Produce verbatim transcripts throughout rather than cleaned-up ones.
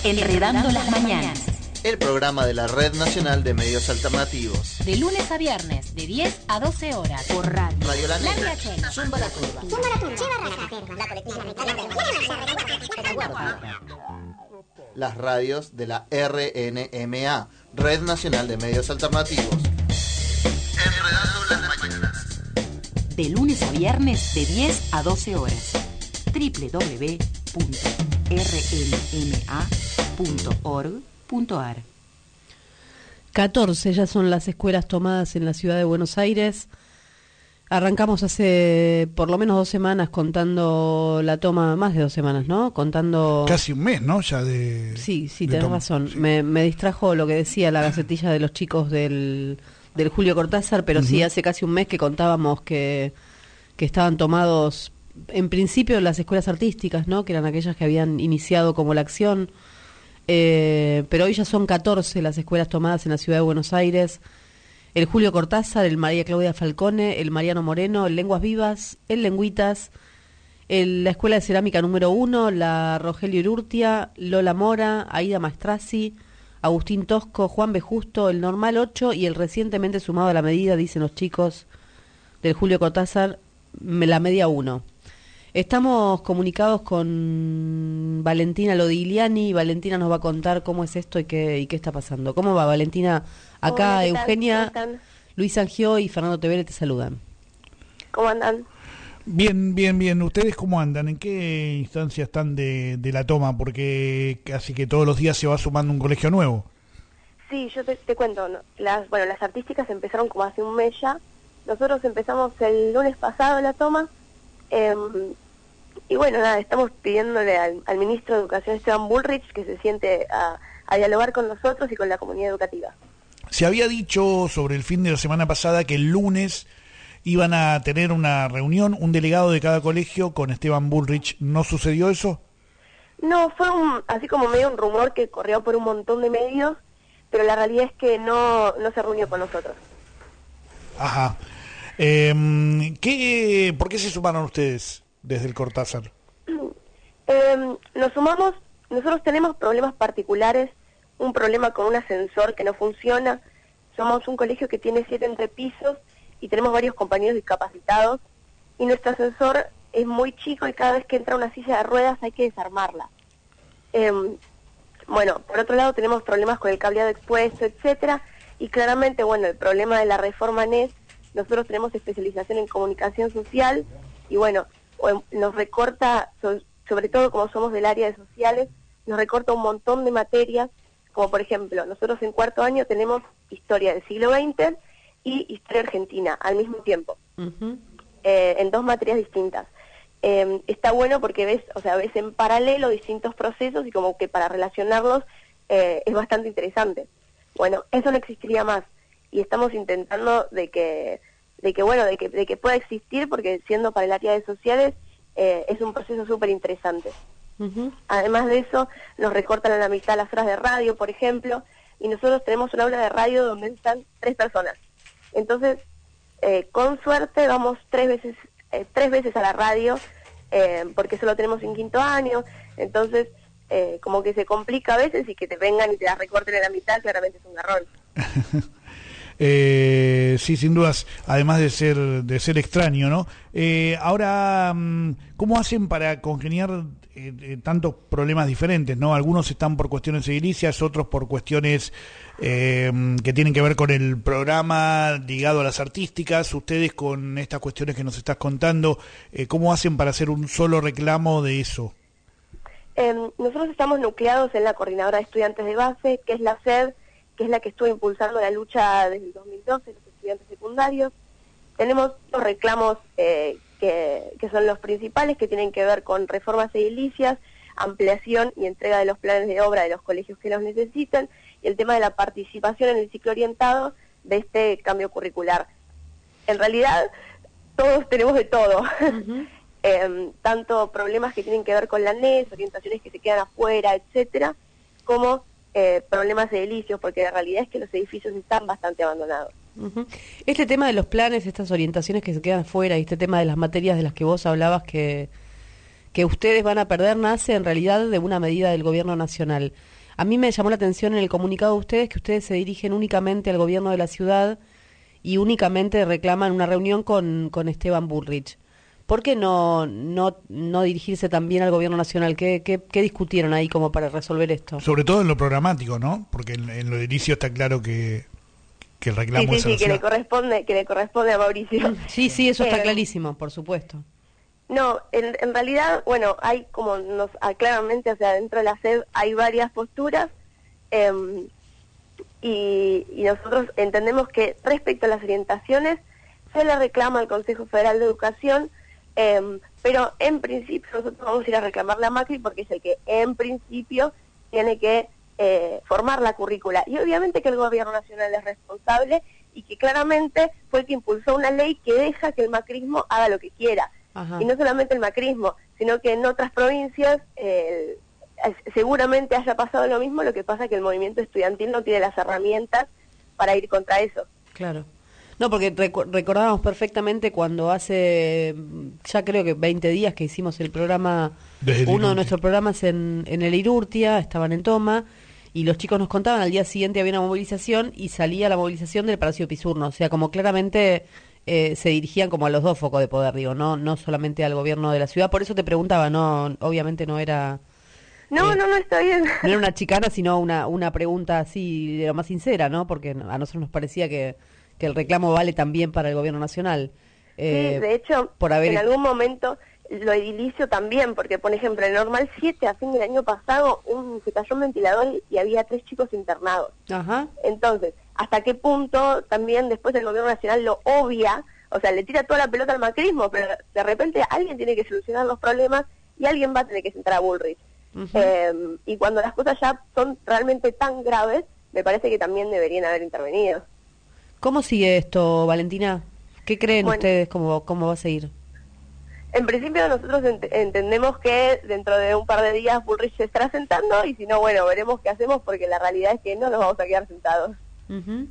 Enredando las mañanas. El programa de la Red Nacional de Medios Alternativos. De lunes a viernes, de diez a doce horas. Por radio. Radio La Negra. La Chela. Zumba la Turba. Zumba la Turba. La colectiva. Las radios de la R N M A, Red Nacional de Medios Alternativos. Enredando las mañanas. De lunes a viernes, de diez a doce horas. doble u doble u doble u punto r n m a punto org punto a r. catorce ya son las escuelas tomadas en la ciudad de Buenos Aires. Arrancamos hace por lo menos dos semanas contando la toma, más de dos semanas, ¿no? Contando... Casi un mes, ¿no? Ya de... Sí, sí, de tenés toma. razón. Sí. Me, me distrajo lo que decía la gacetilla de los chicos del, del Julio Cortázar, pero uh-huh. sí, hace casi un mes que contábamos que, que estaban tomados, en principio, las escuelas artísticas, ¿no? Que eran aquellas que habían iniciado como la acción. Eh, pero hoy ya son catorce las escuelas tomadas en la ciudad de Buenos Aires. El Julio Cortázar, el María Claudia Falcone, el Mariano Moreno, el Lenguas Vivas, el Lengüitas, el, la Escuela de Cerámica número uno, la Rogelio Urrutia, Lola Mora, Aida Maestrazzi, Agustín Tosco, Juan B. Justo, el Normal ocho y el recientemente sumado a la medida, dicen los chicos del Julio Cortázar, la media uno. Estamos comunicados con Valentina Lodigliani. Valentina nos va a contar cómo es esto y qué, y qué está pasando. ¿Cómo va, Valentina? Acá Hola, Eugenia, Luis Angió y Fernando Tevere te saludan. ¿Cómo andan? Bien, bien, bien. ¿Ustedes cómo andan? ¿En qué instancia están de, de la toma? Porque casi que todos los días se va sumando un colegio nuevo. Sí, yo te, te cuento. ¿no? Las, bueno, las artísticas empezaron como hace un mes ya. Nosotros empezamos el lunes pasado la toma. Eh, y bueno, nada, estamos pidiéndole al, al ministro de Educación, Esteban Bullrich, que se siente a, a dialogar con nosotros y con la comunidad educativa. Se había dicho sobre el fin de la semana pasada que el lunes iban a tener una reunión, un delegado de cada colegio con Esteban Bullrich. ¿No sucedió eso? No, fue un, así como medio un rumor que corrió por un montón de medios, pero la realidad es que no, no se reunió con nosotros. Ajá. Eh, ¿qué, ¿Por qué se sumaron ustedes desde el Cortázar? Eh, nos sumamos, nosotros tenemos problemas particulares, un problema con un ascensor que no funciona. Somos un colegio que tiene siete entrepisos y tenemos varios compañeros discapacitados y nuestro ascensor es muy chico y cada vez que entra una silla de ruedas hay que desarmarla. Eh, bueno, por otro lado tenemos problemas con el cableado expuesto, etcétera, y claramente, bueno, el problema de la reforma N E S, nosotros tenemos especialización en comunicación social y bueno, nos recorta, sobre todo como somos del área de sociales, nos recorta un montón de materias, como por ejemplo, nosotros en cuarto año tenemos historia del siglo veinte y historia argentina al mismo tiempo, uh-huh. eh, en dos materias distintas. Eh, está bueno porque ves, o sea, ves en paralelo distintos procesos y como que para relacionarlos eh, es bastante interesante. Bueno, eso no existiría más y estamos intentando de que, de que bueno, de que, de que pueda existir porque siendo para el área de sociales eh, es un proceso súper interesante. Uh-huh. Además de eso, nos recortan a la mitad las horas de radio, por ejemplo, y nosotros tenemos una aula de radio donde están tres personas. Entonces, eh, con suerte vamos tres veces eh, tres veces a la radio, eh, porque solo tenemos en quinto año, entonces eh, como que se complica a veces y que te vengan y te la recorten a la mitad, claramente es un garrón. Eh, sí, sin dudas, además de ser de ser extraño, ¿no? Eh, ahora, ¿cómo hacen para congeniar eh, eh, tantos problemas diferentes, ¿no? Algunos están por cuestiones edilicias, otros por cuestiones eh, que tienen que ver con el programa ligado a las artísticas. Ustedes con estas cuestiones que nos estás contando, eh, ¿cómo hacen para hacer un solo reclamo de eso? Eh, nosotros estamos nucleados en la Coordinadora de Estudiantes de Base, que es la S E D, que es la que estuvo impulsando la lucha desde el dos mil doce, los estudiantes secundarios. Tenemos dos reclamos eh, que, que son los principales, que tienen que ver con reformas edilicias, ampliación y entrega de los planes de obra de los colegios que los necesitan, y el tema de la participación en el ciclo orientado de este cambio curricular. En realidad, todos tenemos de todo. Uh-huh. eh, tanto problemas que tienen que ver con la N E S, orientaciones que se quedan afuera, etcétera, como Eh, problemas edilicios, porque la realidad es que los edificios están bastante abandonados. Uh-huh. Este tema de los planes, estas orientaciones que se quedan afuera y este tema de las materias de las que vos hablabas que, que ustedes van a perder nace en realidad de una medida del gobierno nacional. A mí me llamó la atención en el comunicado de ustedes que ustedes se dirigen únicamente al gobierno de la ciudad y únicamente reclaman una reunión con, con Esteban Bullrich. ¿Por qué no, no, no dirigirse también al gobierno nacional? ¿Qué, qué, qué discutieron ahí como para resolver esto? Sobre todo en lo programático, ¿no? Porque en, en lo edilicio está claro que, que el reclamo Sí, es sí, a la sí, que le ciudad. corresponde, que le corresponde a Mauricio. Sí, sí, eso está Eh, clarísimo, por supuesto. No, en, en realidad, bueno, hay como nos claramente, o sea, dentro de la S E D hay varias posturas eh, y, y nosotros entendemos que respecto a las orientaciones se le reclama al Consejo Federal de Educación, eh, pero en principio nosotros vamos a ir a reclamarle a Macri porque es el que en principio tiene que eh, formar la currícula. Y obviamente que el gobierno nacional es responsable y que claramente fue el que impulsó una ley que deja que el macrismo haga lo que quiera. Ajá. Y no solamente el macrismo, sino que en otras provincias eh, seguramente haya pasado lo mismo, lo que pasa es que el movimiento estudiantil no tiene las herramientas para ir contra eso. Claro. No, porque recu- recordábamos perfectamente cuando hace, ya creo que veinte días que hicimos el programa, Desde el uno Irurtia. de nuestros programas en, en el Irurtia, estaban en toma, y los chicos nos contaban, al día siguiente había una movilización y salía la movilización del Palacio Pisurno, o sea, como claramente eh, se dirigían como a los dos focos de poder, digo, no no solamente al gobierno de la ciudad. Por eso te preguntaba, no, obviamente no era... No, Eh, no, no, está bien. No era una chicana, sino una, una pregunta así de lo más sincera, ¿no? Porque a nosotros nos parecía que, que el reclamo vale también para el gobierno nacional. Eh, Sí, de hecho, por haber... en algún momento lo edilicio también, porque por ejemplo, en Normal siete, a fin del año pasado, un, se cayó un ventilador y había tres chicos internados. Ajá. Entonces, ¿hasta qué punto también después el gobierno nacional lo obvia? O sea, le tira toda la pelota al macrismo, pero de repente alguien tiene que solucionar los problemas y alguien va a tener que sentar a Bullrich. Ujú. Eh, y cuando las cosas ya son realmente tan graves, me parece que también deberían haber intervenido. ¿Cómo sigue esto, Valentina? ¿Qué creen Bueno. ustedes cómo, cómo va a seguir? En principio nosotros ent- entendemos que dentro de un par de días Bullrich se estará sentando y si no, bueno, veremos qué hacemos porque la realidad es que no nos vamos a quedar sentados. Ujú.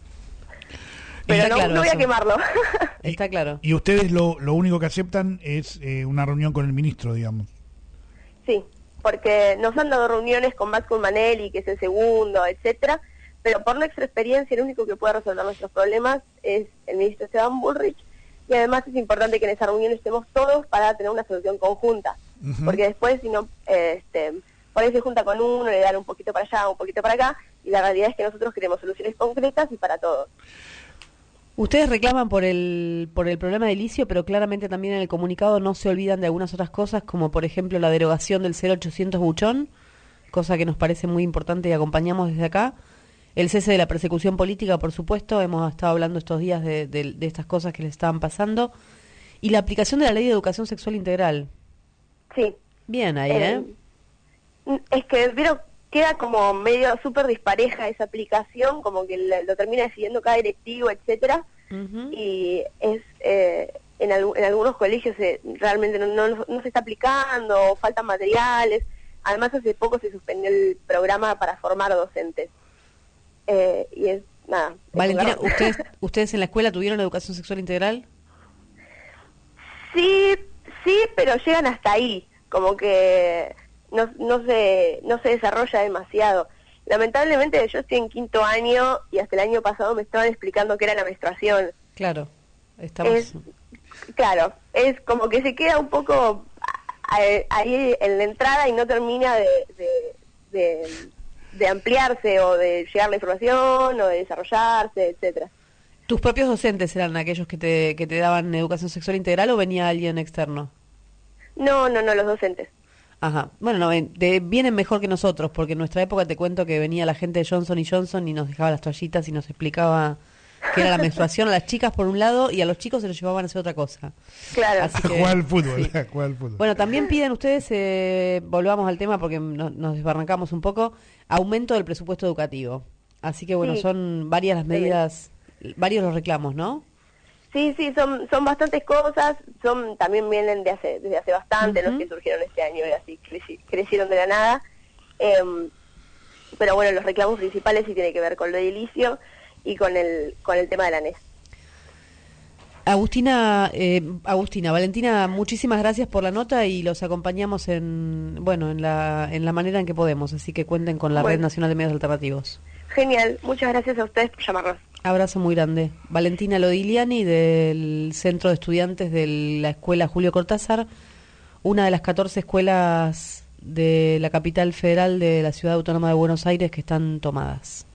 Pero Está no, claro no voy a eso. quemarlo. Está claro. Y ustedes lo, lo único que aceptan es eh, una reunión con el ministro, digamos. Sí, porque nos han dado reuniones con Max Manelli, que es el segundo, etcétera, pero por nuestra experiencia el único que puede resolver nuestros problemas es el ministro Esteban Bullrich, y además es importante que en esa reunión estemos todos para tener una solución conjunta, Ujú. porque después si no, eh, este, por ahí se junta con uno, le dan un poquito para allá, un poquito para acá, y la realidad es que nosotros queremos soluciones concretas y para todos. Ustedes reclaman por el por el problema de ilicio, pero claramente también en el comunicado no se olvidan de algunas otras cosas, como por ejemplo la derogación del cero ochocientos buchón, cosa que nos parece muy importante y acompañamos desde acá. El cese de la persecución política, por supuesto, hemos estado hablando estos días de, de, de estas cosas que les estaban pasando. Y la aplicación de la Ley de Educación Sexual Integral. Sí. Bien ahí, ¿eh? Eh, Es que, pero queda como medio súper dispareja esa aplicación, como que le- lo termina decidiendo cada directivo, etcétera, Ujú. y es eh, en, algu- en algunos colegios eh, realmente no, no, no se está aplicando, faltan materiales. Además, hace poco se suspendió el programa para formar docentes. Eh, y es, nada. es un Valentina, garrón. ¿ustedes, ¿ustedes en la escuela tuvieron educación sexual integral? Sí, sí, pero llegan hasta ahí, como que no, no se no se desarrolla demasiado. Lamentablemente yo estoy en quinto año y hasta el año pasado me estaban explicando qué era la menstruación. Claro, estamos... Es, claro, es como que se queda un poco a- a- ahí en la entrada y no termina de, de, de, de ampliarse o de llegar la información o de desarrollarse, etcétera. ¿Tus propios docentes eran aquellos que te, que te daban educación sexual integral o venía alguien externo? No, no, no, los docentes. Ajá. Bueno, no, ven- te- vienen mejor que nosotros, porque en nuestra época te cuento que venía la gente de Johnson y Johnson y nos dejaba las toallitas y nos explicaba qué era la menstruación a las chicas por un lado y a los chicos se los llevaban a hacer otra cosa. Claro. Así A que- jugar al fútbol, sí. a jugar al fútbol. Bueno, también piden ustedes, eh, volvamos al tema porque no- nos desbarrancamos un poco, aumento del presupuesto educativo. Así que bueno, Sí. son varias las medidas, varios los reclamos, ¿no? Sí, sí, son son bastantes cosas, son también vienen de hace desde hace bastante, Ujú. los que surgieron este año y así creci- crecieron de la nada. Em, pero bueno, los reclamos principales sí tienen que ver con lo edilicio y con el con el tema de la N E S. Agustina, eh, Agustina, Valentina, muchísimas gracias por la nota y los acompañamos en, bueno, en la, en la manera en que podemos, así que cuenten con la Bueno. Red Nacional de Medios Alternativos. Genial, muchas gracias a ustedes por llamarnos. Abrazo muy grande. Valentina Lodiliani del Centro de Estudiantes de la Escuela Julio Cortázar, una de las catorce escuelas de la capital federal de la Ciudad Autónoma de Buenos Aires que están tomadas.